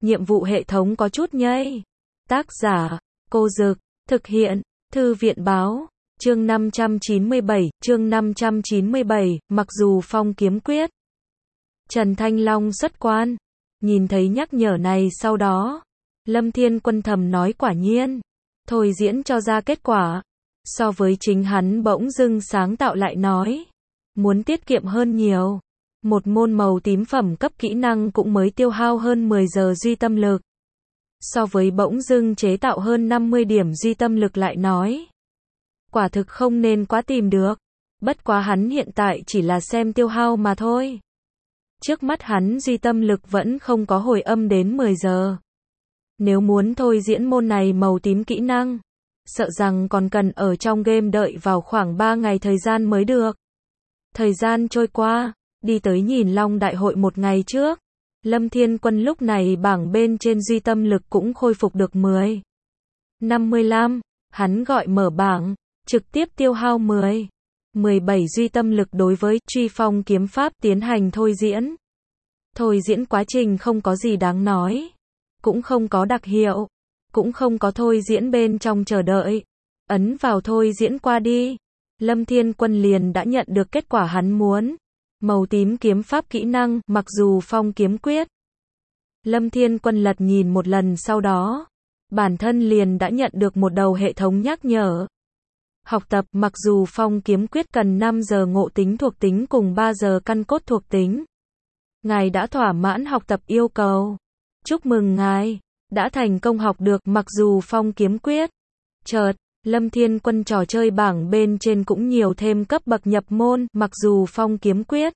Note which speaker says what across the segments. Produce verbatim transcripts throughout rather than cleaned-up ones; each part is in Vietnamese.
Speaker 1: nhiệm vụ hệ thống có chút nhây. Tác giả, Cô Dực, thực hiện, Thư viện Báo, chương năm trăm chín mươi bảy, chương năm trăm chín mươi bảy, mặc dù phong kiếm quyết. Trần Thanh Long xuất quan, nhìn thấy nhắc nhở này sau đó, Lâm Thiên Quân thầm nói quả nhiên, thôi diễn cho ra kết quả, so với chính hắn bỗng dưng sáng tạo lại nói, muốn tiết kiệm hơn nhiều. Một môn màu tím phẩm cấp kỹ năng cũng mới tiêu hao hơn mười giờ duy tâm lực. So với bỗng dưng chế tạo hơn năm mươi điểm duy tâm lực lại nói, quả thực không nên quá tìm được. Bất quá hắn hiện tại chỉ là xem tiêu hao mà thôi. Trước mắt hắn duy tâm lực vẫn không có hồi âm đến mười giờ. Nếu muốn thôi diễn môn này màu tím kỹ năng, sợ rằng còn cần ở trong game đợi vào khoảng ba ngày thời gian mới được. Thời gian trôi qua, đi tới nhìn Long Đại hội một ngày trước, Lâm Thiên Quân lúc này bảng bên trên duy tâm lực cũng khôi phục được mười. năm mươi lăm, hắn gọi mở bảng, trực tiếp tiêu hao mười. mười bảy duy tâm lực đối với truy phong kiếm pháp tiến hành thôi diễn. Thôi diễn quá trình không có gì đáng nói, cũng không có đặc hiệu, cũng không có thôi diễn bên trong chờ đợi. Ấn vào thôi diễn qua đi, Lâm Thiên Quân liền đã nhận được kết quả hắn muốn. Màu tím kiếm pháp kỹ năng, mặc dù phong kiếm quyết. Lâm Thiên Quân lật nhìn một lần sau đó, bản thân liền đã nhận được một đầu hệ thống nhắc nhở. Học tập, mặc dù phong kiếm quyết cần năm giờ ngộ tính thuộc tính cùng ba giờ căn cốt thuộc tính. Ngài đã thỏa mãn học tập yêu cầu. Chúc mừng ngài, đã thành công học được mặc dù phong kiếm quyết. Chợt, Lâm Thiên Quân trò chơi bảng bên trên cũng nhiều thêm cấp bậc nhập môn, mặc dù phong kiếm quyết.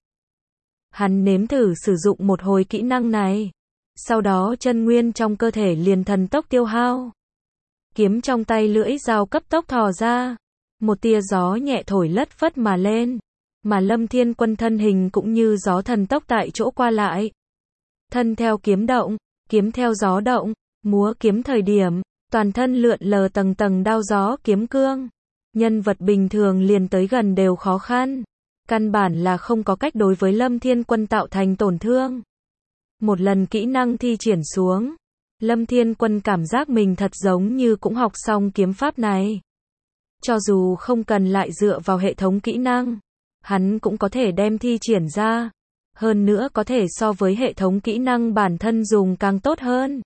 Speaker 1: Hắn nếm thử sử dụng một hồi kỹ năng này. Sau đó chân nguyên trong cơ thể liền thần tốc tiêu hao. Kiếm trong tay lưỡi dao cấp tốc thò ra. Một tia gió nhẹ thổi lất phất mà lên. Mà Lâm Thiên Quân thân hình cũng như gió thần tốc tại chỗ qua lại. Thân theo kiếm động, kiếm theo gió động, múa kiếm thời điểm, toàn thân lượn lờ tầng tầng đao gió kiếm cương. Nhân vật bình thường liền tới gần đều khó khăn. Căn bản là không có cách đối với Lâm Thiên Quân tạo thành tổn thương. Một lần kỹ năng thi triển xuống, Lâm Thiên Quân cảm giác mình thật giống như cũng học xong kiếm pháp này. Cho dù không cần lại dựa vào hệ thống kỹ năng, hắn cũng có thể đem thi triển ra. Hơn nữa có thể so với hệ thống kỹ năng bản thân dùng càng tốt hơn.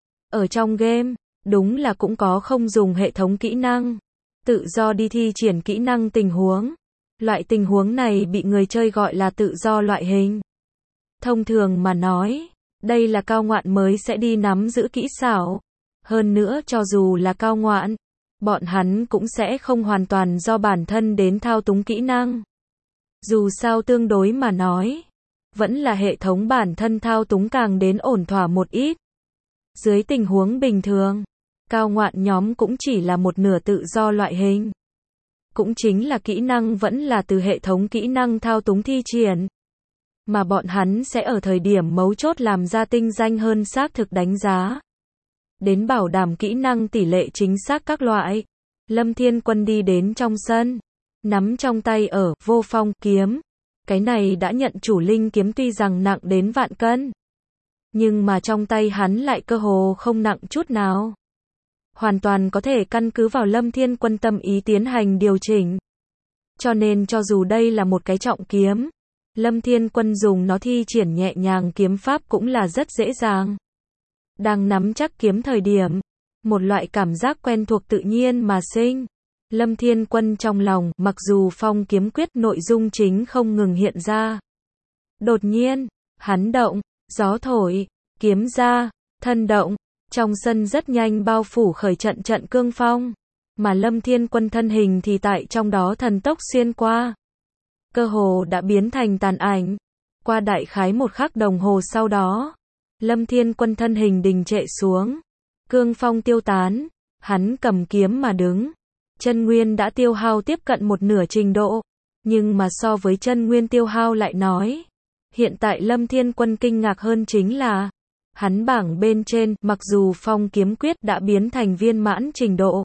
Speaker 1: Ở trong game, đúng là cũng có không dùng hệ thống kỹ năng, tự do đi thi triển kỹ năng tình huống. Loại tình huống này bị người chơi gọi là tự do loại hình. Thông thường mà nói, đây là cao ngoạn mới sẽ đi nắm giữ kỹ xảo. Hơn nữa cho dù là cao ngoạn, bọn hắn cũng sẽ không hoàn toàn do bản thân đến thao túng kỹ năng. Dù sao tương đối mà nói, vẫn là hệ thống bản thân thao túng càng đến ổn thỏa một ít. Dưới tình huống bình thường, cao ngoạn nhóm cũng chỉ là một nửa tự do loại hình. Cũng chính là kỹ năng vẫn là từ hệ thống kỹ năng thao túng thi triển. Mà bọn hắn sẽ ở thời điểm mấu chốt làm ra tinh danh hơn xác thực đánh giá. Đến bảo đảm kỹ năng tỷ lệ chính xác các loại. Lâm Thiên Quân đi đến trong sân, nắm trong tay ở vô phong kiếm. Cái này đã nhận chủ linh kiếm tuy rằng nặng đến vạn cân. Nhưng mà trong tay hắn lại cơ hồ không nặng chút nào. Hoàn toàn có thể căn cứ vào Lâm Thiên Quân tâm ý tiến hành điều chỉnh. Cho nên cho dù đây là một cái trọng kiếm, Lâm Thiên Quân dùng nó thi triển nhẹ nhàng kiếm pháp cũng là rất dễ dàng. Đang nắm chắc kiếm thời điểm, một loại cảm giác quen thuộc tự nhiên mà sinh. Lâm Thiên Quân trong lòng, mặc dù phong kiếm quyết nội dung chính không ngừng hiện ra. Đột nhiên, hắn động, gió thổi, kiếm ra, thân động. Trong sân rất nhanh bao phủ khởi trận trận cương phong, mà Lâm Thiên Quân thân hình thì tại trong đó thần tốc xuyên qua. Cơ hồ đã biến thành tàn ảnh. Qua đại khái một khắc đồng hồ sau đó, Lâm Thiên Quân thân hình đình trệ xuống. Cương phong tiêu tán, hắn cầm kiếm mà đứng. Chân nguyên đã tiêu hao tiếp cận một nửa trình độ, nhưng mà so với chân nguyên tiêu hao lại nói, hiện tại Lâm Thiên Quân kinh ngạc hơn chính là hắn bảng bên trên, mặc dù phong kiếm quyết đã biến thành viên mãn trình độ.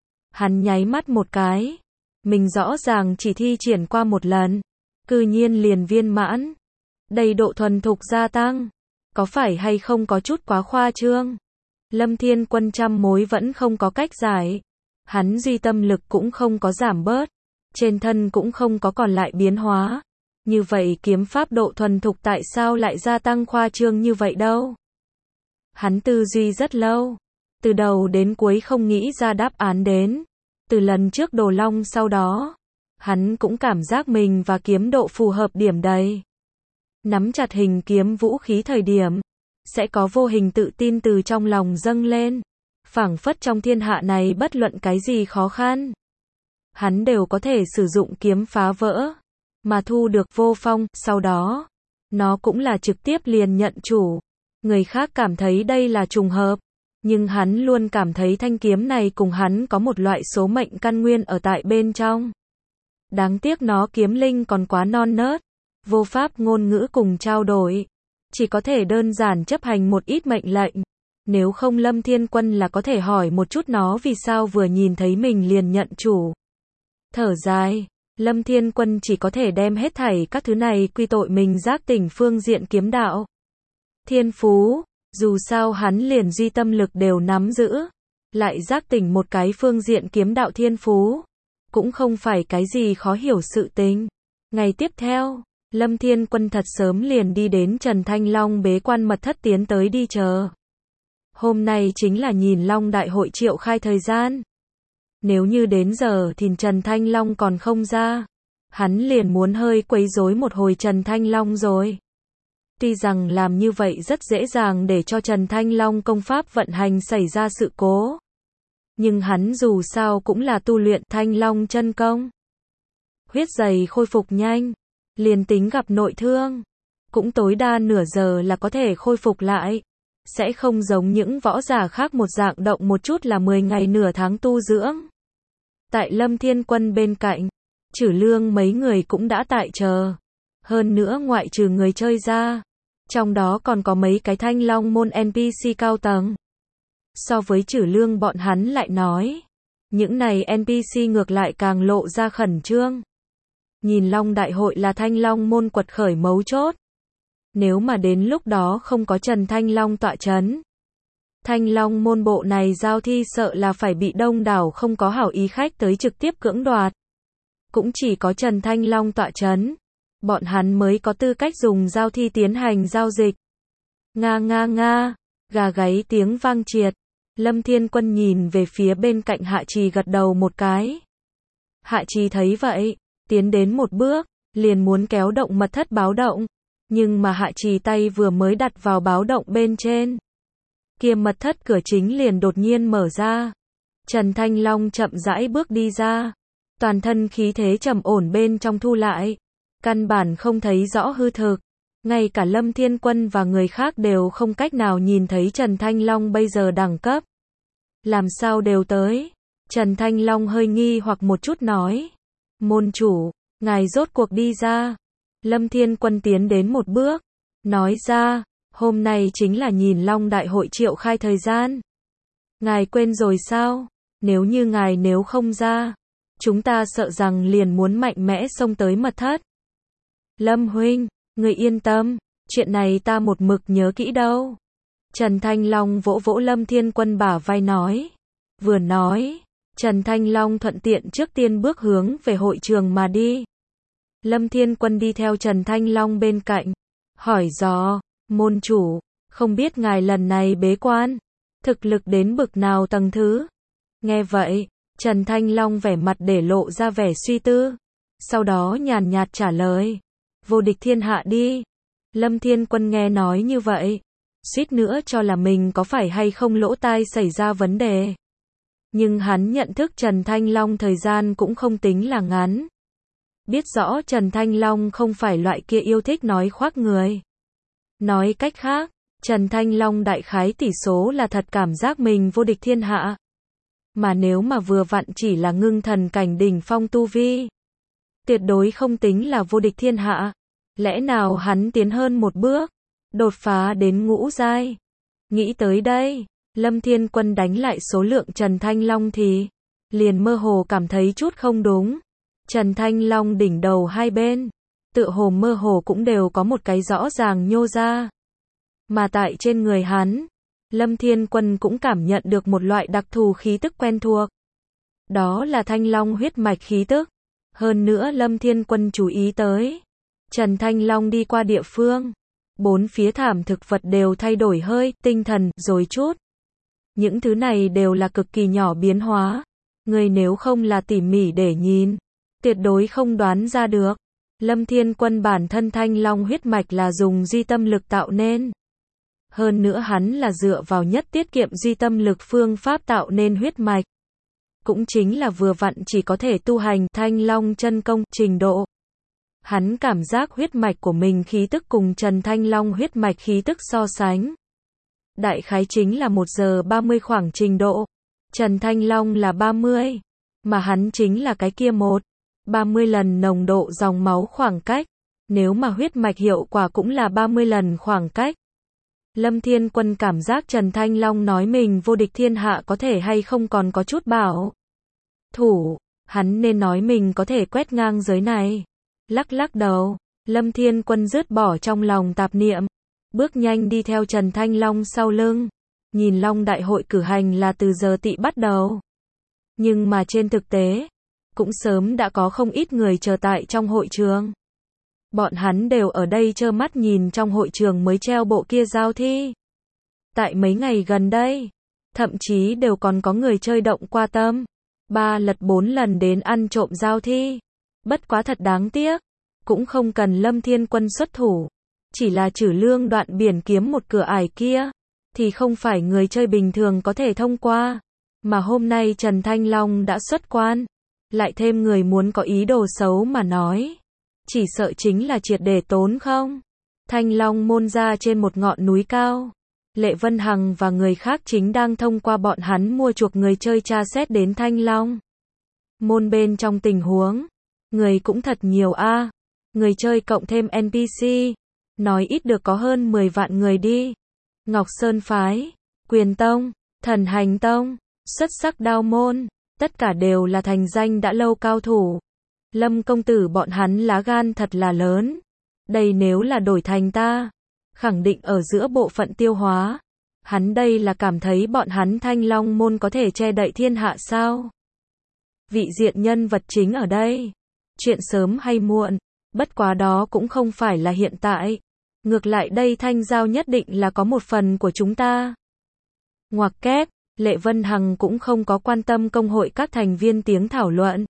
Speaker 1: Hắn nháy mắt một cái. Mình rõ ràng chỉ thi triển qua một lần. Cư nhiên liền viên mãn. Đầy độ thuần thục gia tăng. Có phải hay không có chút quá khoa trương? Lâm Thiên Quân trăm mối vẫn không có cách giải. Hắn duy tâm lực cũng không có giảm bớt. Trên thân cũng không có còn lại biến hóa. Như vậy kiếm pháp độ thuần thục tại sao lại gia tăng khoa trương như vậy đâu? Hắn tư duy rất lâu. Từ đầu đến cuối không nghĩ ra đáp án đến. Từ lần trước Đồ Long sau đó, hắn cũng cảm giác mình và kiếm độ phù hợp điểm đầy. Nắm chặt hình kiếm vũ khí thời điểm, sẽ có vô hình tự tin từ trong lòng dâng lên. Phảng phất trong thiên hạ này bất luận cái gì khó khăn, hắn đều có thể sử dụng kiếm phá vỡ, mà thu được vô phong, sau đó, nó cũng là trực tiếp liền nhận chủ. Người khác cảm thấy đây là trùng hợp, nhưng hắn luôn cảm thấy thanh kiếm này cùng hắn có một loại số mệnh căn nguyên ở tại bên trong. Đáng tiếc nó kiếm linh còn quá non nớt, vô pháp ngôn ngữ cùng trao đổi, chỉ có thể đơn giản chấp hành một ít mệnh lệnh. Nếu không Lâm Thiên Quân là có thể hỏi một chút nó vì sao vừa nhìn thấy mình liền nhận chủ. Thở dài, Lâm Thiên Quân chỉ có thể đem hết thảy các thứ này quy tội mình giác tỉnh phương diện kiếm đạo. Thiên phú, dù sao hắn liền duy tâm lực đều nắm giữ, lại giác tỉnh một cái phương diện kiếm đạo thiên phú, cũng không phải cái gì khó hiểu sự tình. Ngày tiếp theo, Lâm Thiên Quân thật sớm liền đi đến Trần Thanh Long bế quan mật thất tiến tới đi chờ. Hôm nay chính là nhìn Long đại hội triệu khai thời gian. Nếu như đến giờ thì Trần Thanh Long còn không ra, hắn liền muốn hơi quấy rối một hồi Trần Thanh Long rồi. Tuy rằng làm như vậy rất dễ dàng để cho Trần Thanh Long công pháp vận hành xảy ra sự cố, nhưng hắn dù sao cũng là tu luyện Thanh Long chân công. Huyết dày khôi phục nhanh, liền tính gặp nội thương, cũng tối đa nửa giờ là có thể khôi phục lại. Sẽ không giống những võ giả khác một dạng động một chút là mười ngày nửa tháng tu dưỡng. Tại Lâm Thiên Quân bên cạnh, Trử Lương mấy người cũng đã tại chờ. Hơn nữa ngoại trừ người chơi ra, trong đó còn có mấy cái Thanh Long môn en pê xê cao tầng. So với Trử Lương bọn hắn lại nói, những này en pê xê ngược lại càng lộ ra khẩn trương. Nhìn Long đại hội là Thanh Long môn quật khởi mấu chốt. Nếu mà đến lúc đó không có Trần Thanh Long tọa chấn, Thanh Long môn bộ này giao thi sợ là phải bị đông đảo không có hảo ý khách tới trực tiếp cưỡng đoạt. Cũng chỉ có Trần Thanh Long tọa chấn, bọn hắn mới có tư cách dùng giao thi tiến hành giao dịch. Nga nga nga, gà gáy tiếng vang triệt. Lâm Thiên Quân nhìn về phía bên cạnh Hạ Trì gật đầu một cái. Hạ Trì thấy vậy, tiến đến một bước, liền muốn kéo động mật thất báo động. Nhưng mà Hạ Trì tay vừa mới đặt vào báo động bên trên, kia mật thất cửa chính liền đột nhiên mở ra. Trần Thanh Long chậm rãi bước đi ra, toàn thân khí thế trầm ổn bên trong thu lại, căn bản không thấy rõ hư thực. Ngay cả Lâm Thiên Quân và người khác đều không cách nào nhìn thấy Trần Thanh Long bây giờ đẳng cấp. Làm sao đều tới? Trần Thanh Long hơi nghi hoặc một chút nói. Môn chủ, ngài rốt cuộc đi ra. Lâm Thiên Quân tiến đến một bước, nói ra, hôm nay chính là nhìn Long đại hội triệu khai thời gian. Ngài quên rồi sao? Nếu như ngài nếu không ra, chúng ta sợ rằng liền muốn mạnh mẽ xông tới mật thất. Lâm huynh, người yên tâm, chuyện này ta một mực nhớ kỹ đâu. Trần Thanh Long vỗ vỗ Lâm Thiên Quân bả vai nói. Vừa nói, Trần Thanh Long thuận tiện trước tiên bước hướng về hội trường mà đi. Lâm Thiên Quân đi theo Trần Thanh Long bên cạnh, hỏi dò, môn chủ, không biết ngài lần này bế quan, thực lực đến bực nào tầng thứ. Nghe vậy, Trần Thanh Long vẻ mặt để lộ ra vẻ suy tư, sau đó nhàn nhạt trả lời, vô địch thiên hạ đi. Lâm Thiên Quân nghe nói như vậy, suýt nữa cho là mình có phải hay không lỗ tai xảy ra vấn đề. Nhưng hắn nhận thức Trần Thanh Long thời gian cũng không tính là ngắn. Biết rõ Trần Thanh Long không phải loại kia yêu thích nói khoác người. Nói cách khác, Trần Thanh Long đại khái tỷ số là thật cảm giác mình vô địch thiên hạ. Mà nếu mà vừa vặn chỉ là ngưng thần cảnh đỉnh phong tu vi, tuyệt đối không tính là vô địch thiên hạ. Lẽ nào hắn tiến hơn một bước, đột phá đến ngũ giai? Nghĩ tới đây, Lâm Thiên Quân đánh lại số lượng Trần Thanh Long thì liền mơ hồ cảm thấy chút không đúng. Trần Thanh Long đỉnh đầu hai bên, tựa hồ mơ hồ cũng đều có một cái rõ ràng nhô ra. Mà tại trên người hắn, Lâm Thiên Quân cũng cảm nhận được một loại đặc thù khí tức quen thuộc. Đó là Thanh Long huyết mạch khí tức. Hơn nữa Lâm Thiên Quân chú ý tới, Trần Thanh Long đi qua địa phương, bốn phía thảm thực vật đều thay đổi hơi, tinh thần, rồi chút. Những thứ này đều là cực kỳ nhỏ biến hóa. Người nếu không là tỉ mỉ để nhìn, tuyệt đối không đoán ra được. Lâm Thiên Quân bản thân Thanh Long huyết mạch là dùng duy tâm lực tạo nên. Hơn nữa hắn là dựa vào nhất tiết kiệm duy tâm lực phương pháp tạo nên huyết mạch. Cũng chính là vừa vặn chỉ có thể tu hành Thanh Long chân công trình độ. Hắn cảm giác huyết mạch của mình khí tức cùng Trần Thanh Long huyết mạch khí tức so sánh. Đại khái chính là một giờ ba mươi khoảng trình độ. Trần Thanh Long là ba mươi, mà hắn chính là cái kia một, ba mươi lần nồng độ dòng máu khoảng cách. Nếu mà huyết mạch hiệu quả cũng là ba mươi lần khoảng cách. Lâm Thiên Quân cảm giác Trần Thanh Long nói mình vô địch thiên hạ có thể hay không còn có chút bảo thủ, hắn nên nói mình có thể quét ngang giới này. Lắc lắc đầu, Lâm Thiên Quân dứt bỏ trong lòng tạp niệm, bước nhanh đi theo Trần Thanh Long sau lưng. Nhìn Long đại hội cử hành là từ giờ tỵ bắt đầu. Nhưng mà trên thực tế, cũng sớm đã có không ít người chờ tại trong hội trường. Bọn hắn đều ở đây trơ mắt nhìn trong hội trường mới treo bộ kia giao thi. Tại mấy ngày gần đây, thậm chí đều còn có người chơi động qua tâm. Ba lật bốn lần đến ăn trộm giao thi. Bất quá thật đáng tiếc, cũng không cần Lâm Thiên Quân xuất thủ. Chỉ là trừ lương đoạn biển kiếm một cửa ải kia, thì không phải người chơi bình thường có thể thông qua. Mà hôm nay Trần Thanh Long đã xuất quan, lại thêm người muốn có ý đồ xấu mà nói. Chỉ sợ chính là triệt để tốn không. Thanh Long môn ra trên một ngọn núi cao. Lệ Vân Hằng và người khác chính đang thông qua bọn hắn mua chuộc người chơi tra xét đến Thanh Long môn bên trong tình huống. Người cũng thật nhiều a. Người chơi cộng thêm en pê xê. Nói ít được có hơn mười vạn người đi. Ngọc Sơn Phái, Quyền Tông, Thần Hành Tông, Xuất Sắc Đao Môn, tất cả đều là thành danh đã lâu cao thủ. Lâm công tử bọn hắn lá gan thật là lớn. Đây nếu là đổi thành ta, khẳng định ở giữa bộ phận tiêu hóa. Hắn đây là cảm thấy bọn hắn Thanh Long môn có thể che đậy thiên hạ sao? Vị diện nhân vật chính ở đây. Chuyện sớm hay muộn, bất quá đó cũng không phải là hiện tại. Ngược lại đây Thanh Giao nhất định là có một phần của chúng ta. Ngoặc kép, Lệ Vân Hằng cũng không có quan tâm công hội các thành viên tiếng thảo luận,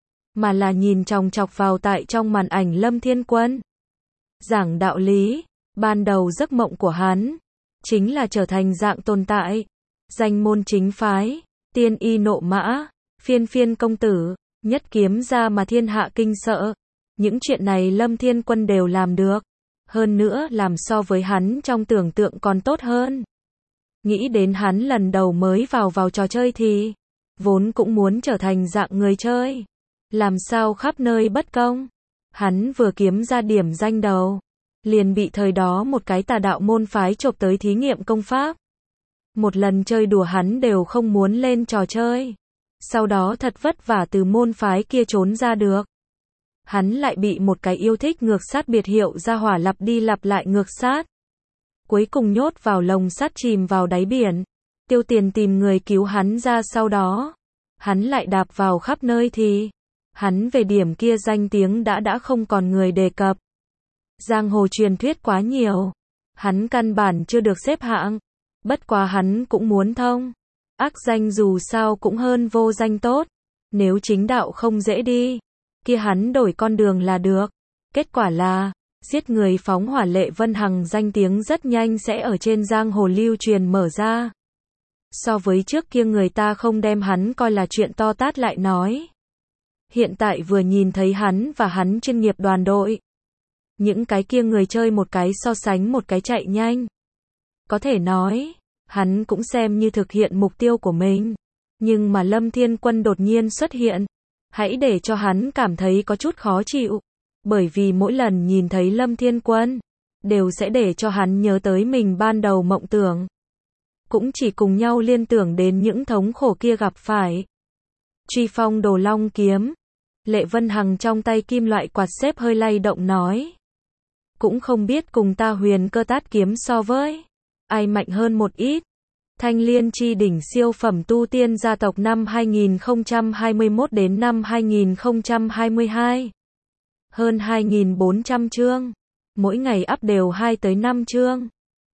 Speaker 1: mà là nhìn chòng chọc vào tại trong màn ảnh Lâm Thiên Quân. Giảng đạo lý, ban đầu giấc mộng của hắn, chính là trở thành dạng tồn tại. Danh môn chính phái, tiên y nộ mã, phiên phiên công tử, nhất kiếm ra mà thiên hạ kinh sợ. Những chuyện này Lâm Thiên Quân đều làm được. Hơn nữa làm so với hắn trong tưởng tượng còn tốt hơn. Nghĩ đến hắn lần đầu mới vào vào trò chơi thì, vốn cũng muốn trở thành dạng người chơi. Làm sao khắp nơi bất công. Hắn vừa kiếm ra điểm danh đầu, liền bị thời đó một cái tà đạo môn phái chộp tới thí nghiệm công pháp. Một lần chơi đùa hắn đều không muốn lên trò chơi. Sau đó thật vất vả từ môn phái kia trốn ra được. Hắn lại bị một cái yêu thích ngược sát biệt hiệu ra hỏa lặp đi lặp lại ngược sát. Cuối cùng nhốt vào lồng sắt chìm vào đáy biển. Tiêu tiền tìm người cứu hắn ra sau đó. Hắn lại đạp vào khắp nơi thì, hắn về điểm kia danh tiếng đã đã không còn người đề cập. Giang hồ truyền thuyết quá nhiều. Hắn căn bản chưa được xếp hạng. Bất quá hắn cũng muốn thông. Ác danh dù sao cũng hơn vô danh tốt. Nếu chính đạo không dễ đi, kia hắn đổi con đường là được. Kết quả là, giết người phóng hỏa Lệ Vân Hằng danh tiếng rất nhanh sẽ ở trên giang hồ lưu truyền mở ra. So với trước kia người ta không đem hắn coi là chuyện to tát lại nói. Hiện tại vừa nhìn thấy hắn và hắn chuyên nghiệp đoàn đội. Những cái kia người chơi một cái so sánh một cái chạy nhanh. Có thể nói, hắn cũng xem như thực hiện mục tiêu của mình. Nhưng mà Lâm Thiên Quân đột nhiên xuất hiện. Hãy để cho hắn cảm thấy có chút khó chịu. Bởi vì mỗi lần nhìn thấy Lâm Thiên Quân, đều sẽ để cho hắn nhớ tới mình ban đầu mộng tưởng. Cũng chỉ cùng nhau liên tưởng đến những thống khổ kia gặp phải. Truy phong đồ long kiếm. Lệ Vân Hằng trong tay kim loại quạt xếp hơi lay động nói. Cũng không biết cùng ta huyền cơ tát kiếm so với. ai mạnh hơn một ít. Thanh Liên chi đỉnh siêu phẩm tu tiên gia tộc năm hai nghìn không trăm hai mươi mốt đến năm hai nghìn không trăm hai mươi hai. Hơn hai nghìn bốn trăm chương. Mỗi ngày up đều hai tới năm chương.